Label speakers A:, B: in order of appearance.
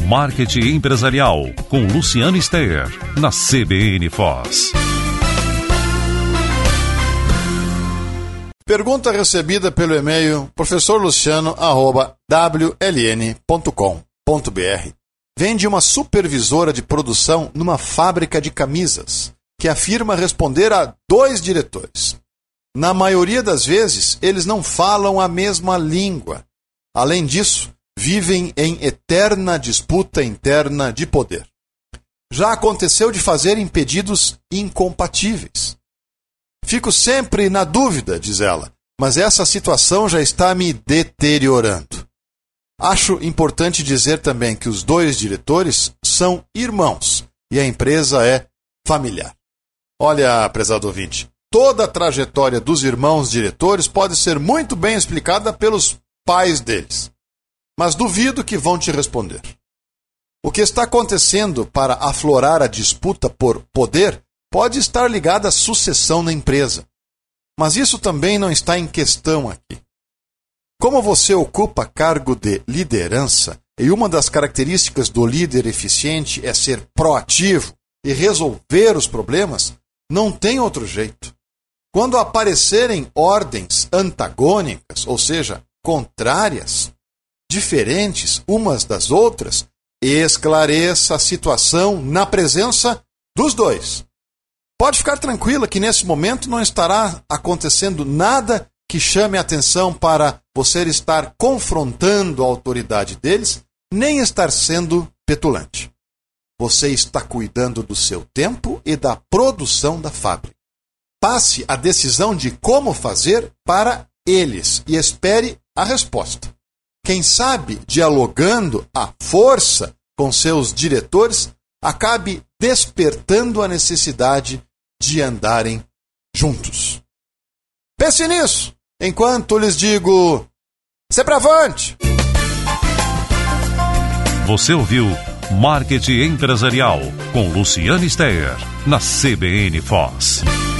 A: Marketing Empresarial, com Luciano Steyer, na CBN Foz.
B: Pergunta recebida pelo e-mail professorluciano@wln.com.br. Vende uma supervisora de produção numa fábrica de camisas, que afirma responder a 2 diretores. Na maioria das vezes, eles não falam a mesma língua. Além disso, vivem em eterna disputa interna de poder. Já aconteceu de fazerem pedidos incompatíveis. Fico sempre na dúvida, diz ela, mas essa situação já está me deteriorando. Acho importante dizer também que os 2 diretores são irmãos e a empresa é familiar. Olha, prezado ouvinte, toda a trajetória dos irmãos diretores pode ser muito bem explicada pelos pais deles, mas duvido que vão te responder. O que está acontecendo para aflorar a disputa por poder pode estar ligado à sucessão na empresa, mas isso também não está em questão aqui. Como você ocupa cargo de liderança, e uma das características do líder eficiente é ser proativo e resolver os problemas, não tem outro jeito. Quando aparecerem ordens antagônicas, ou seja, contrárias, diferentes umas das outras, esclareça a situação na presença dos 2. Pode ficar tranquila que nesse momento não estará acontecendo nada que chame a atenção para você estar confrontando a autoridade deles, nem estar sendo petulante. Você está cuidando do seu tempo e da produção da fábrica. Passe a decisão de como fazer para eles e espere a resposta. Quem sabe, dialogando à força com seus diretores, acabe despertando a necessidade de andarem juntos. Pense nisso, enquanto lhes digo, sempre avante!
A: Você ouviu Marketing Empresarial, com Luciano Steyer, na CBN Foz.